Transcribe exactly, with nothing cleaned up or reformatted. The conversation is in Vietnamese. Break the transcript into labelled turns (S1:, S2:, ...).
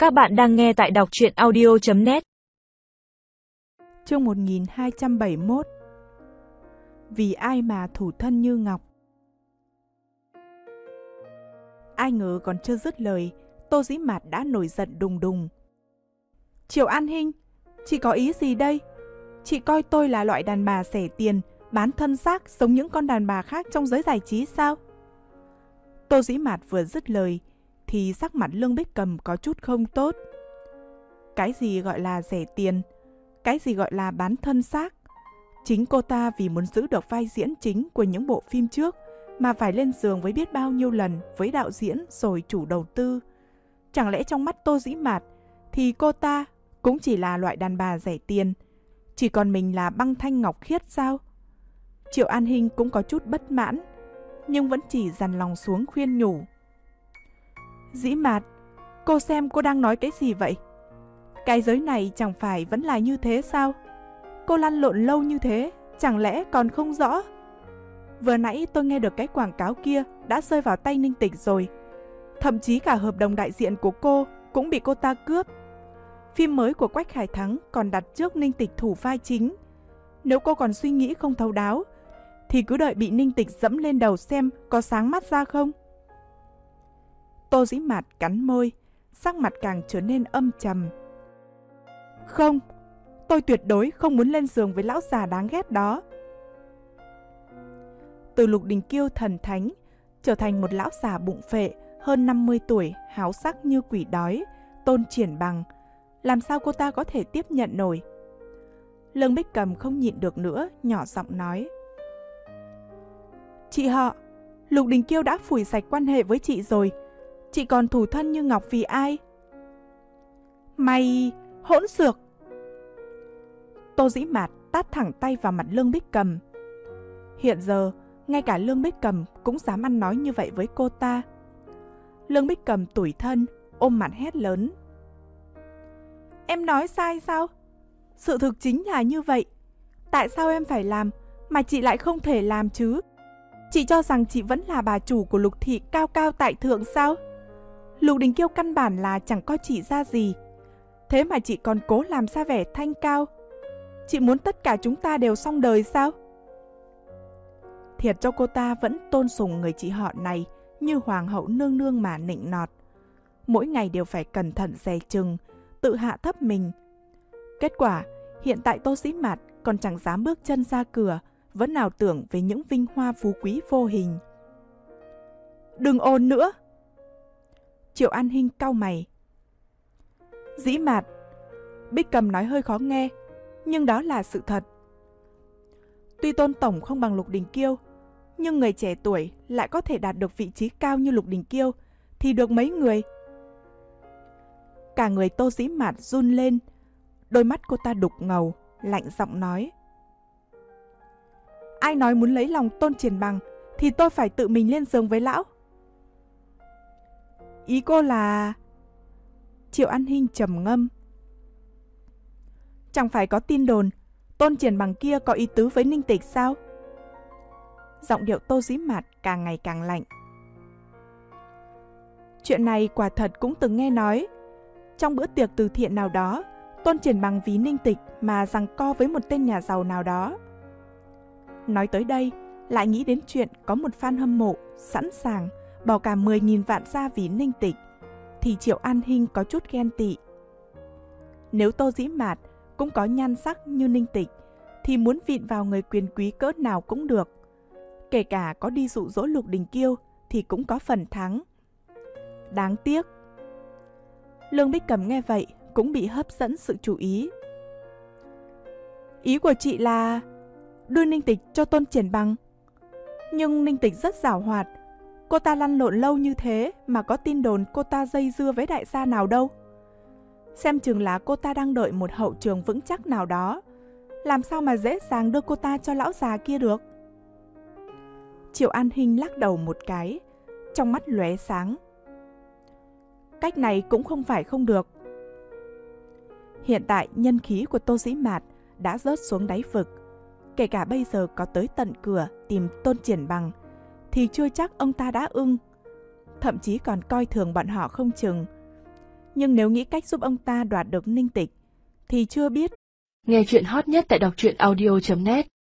S1: Các bạn đang nghe tại đọc truyện audio chấm net.
S2: Chương một nghìn hai trăm bảy mươi mốt. Vì ai mà thủ thân như ngọc. Ai ngờ còn chưa dứt lời, Tô Dĩ Mạt đã nổi giận đùng đùng. Triệu An Hinh, chị có ý gì đây? Chị coi tôi là loại đàn bà rẻ tiền, bán thân xác giống những con đàn bà khác trong giới giải trí sao? Tô Dĩ Mạt vừa dứt lời thì sắc mặt Lương Bích Cầm có chút không tốt. Cái gì gọi là rẻ tiền? Cái gì gọi là bán thân xác? Chính cô ta vì muốn giữ được vai diễn chính của những bộ phim trước mà phải lên giường với biết bao nhiêu lần với đạo diễn rồi chủ đầu tư. Chẳng lẽ trong mắt Tô Dĩ Mạt thì cô ta cũng chỉ là loại đàn bà rẻ tiền, chỉ còn mình là băng thanh ngọc khiết sao? Triệu An Hinh cũng có chút bất mãn, nhưng vẫn chỉ dằn lòng xuống khuyên nhủ. Dĩ Mạt, cô xem cô đang nói cái gì vậy? Cái giới này chẳng phải vẫn là như thế sao? Cô lăn lộn lâu như thế, chẳng lẽ còn không rõ? Vừa nãy tôi nghe được cái quảng cáo kia đã rơi vào tay Ninh Tịch rồi. Thậm chí cả hợp đồng đại diện của cô cũng bị cô ta cướp. Phim mới của Quách Khải Thắng còn đặt trước Ninh Tịch thủ vai chính. Nếu cô còn suy nghĩ không thấu đáo, thì cứ đợi bị Ninh Tịch dẫm lên đầu xem có sáng mắt ra không. Tô Dĩ Mạt cắn môi, sắc mặt càng trở nên âm trầm. Không, tôi tuyệt đối không muốn lên giường với lão già đáng ghét đó. Từ Lục Đình Kiêu thần thánh trở thành một lão già bụng phệ hơn năm mươi tuổi, háo sắc như quỷ đói, Tôn Triển Bằng, làm sao cô ta có thể tiếp nhận nổi? Lương Bích Cầm không nhịn được nữa, nhỏ giọng nói. Chị họ, Lục Đình Kiêu đã phủi sạch quan hệ với chị rồi, chị còn thủ thân như ngọc vì ai? Mày hỗn xược! Tô Dĩ Mạt tát thẳng tay vào mặt Lương Bích Cầm. Hiện giờ, ngay cả Lương Bích Cầm cũng dám ăn nói như vậy với cô ta. Lương Bích Cầm tủi thân, ôm mặt hét lớn. Em nói sai sao? Sự thực chính là như vậy. Tại sao em phải làm mà chị lại không thể làm chứ? Chị cho rằng chị vẫn là bà chủ của Lục thị cao cao tại thượng sao? Lục Đình Kiêu căn bản là chẳng coi chị ra gì. Thế mà chị còn cố làm ra vẻ thanh cao. Chị muốn tất cả chúng ta đều xong đời sao? Thiệt cho cô ta vẫn tôn sùng người chị họ này như hoàng hậu nương nương mà nịnh nọt. Mỗi ngày đều phải cẩn thận dè chừng, tự hạ thấp mình. Kết quả, hiện tại Tô Dĩ Mạt còn chẳng dám bước chân ra cửa, vẫn ảo tưởng về những vinh hoa phú quý vô hình. Đừng ồn nữa! Triệu An Hinh cau mày. Dĩ Mạt, Bích Cầm nói hơi khó nghe, nhưng đó là sự thật. Tuy Tôn tổng không bằng Lục Đình Kiêu, nhưng người trẻ tuổi lại có thể đạt được vị trí cao như Lục Đình Kiêu thì được mấy người? Cả người Tô Dĩ Mạt run lên, đôi mắt cô ta đục ngầu, lạnh giọng nói. Ai nói muốn lấy lòng Tôn Triển Bằng thì tôi phải tự mình lên giường với lão. Ý cô là... Triệu An Hinh trầm ngâm. Chẳng phải có tin đồn Tôn Triển Bằng kia có ý tứ với Ninh Tịch sao? Giọng điệu Tô Dĩ Mạt càng ngày càng lạnh. Chuyện này quả thật cũng từng nghe nói. Trong bữa tiệc từ thiện nào đó, Tôn Triển Bằng vì Ninh Tịch mà giằng co với một tên nhà giàu nào đó. Nói tới đây, lại nghĩ đến chuyện có một fan hâm mộ sẵn sàng bỏ cả mười nghìn vạn ra vì Ninh Tịch, thì Triệu An Hinh có chút ghen tị. Nếu Tô Dĩ Mạt cũng có nhan sắc như Ninh Tịch, thì muốn vịn vào người quyền quý cỡ nào cũng được. Kể cả có đi dụ dỗ Lục Đình Kiêu thì cũng có phần thắng. Đáng tiếc. Lương Bích Cầm nghe vậy cũng bị hấp dẫn sự chú ý. Ý của chị là đưa Ninh Tịch cho Tôn Triển Bằng. Nhưng Ninh Tịch rất giảo hoạt. Cô ta lăn lộn lâu như thế mà có tin đồn cô ta dây dưa với đại gia nào đâu. Xem chừng là cô ta đang đợi một hậu trường vững chắc nào đó. Làm sao mà dễ dàng đưa cô ta cho lão già kia được? Triệu An Hinh lắc đầu một cái, trong mắt lóe sáng. Cách này cũng không phải không được. Hiện tại nhân khí của Tô Dĩ Mạt đã rớt xuống đáy vực. Kể cả bây giờ có tới tận cửa tìm Tôn Triển Bằng thì chưa chắc ông ta đã ưng. Thậm chí còn coi thường bọn họ không chừng. Nhưng nếu nghĩ cách giúp ông ta đoạt được Ninh Tịch, thì chưa biết.
S3: Nghe chuyện hot nhất tại đọc truyện audio chấm net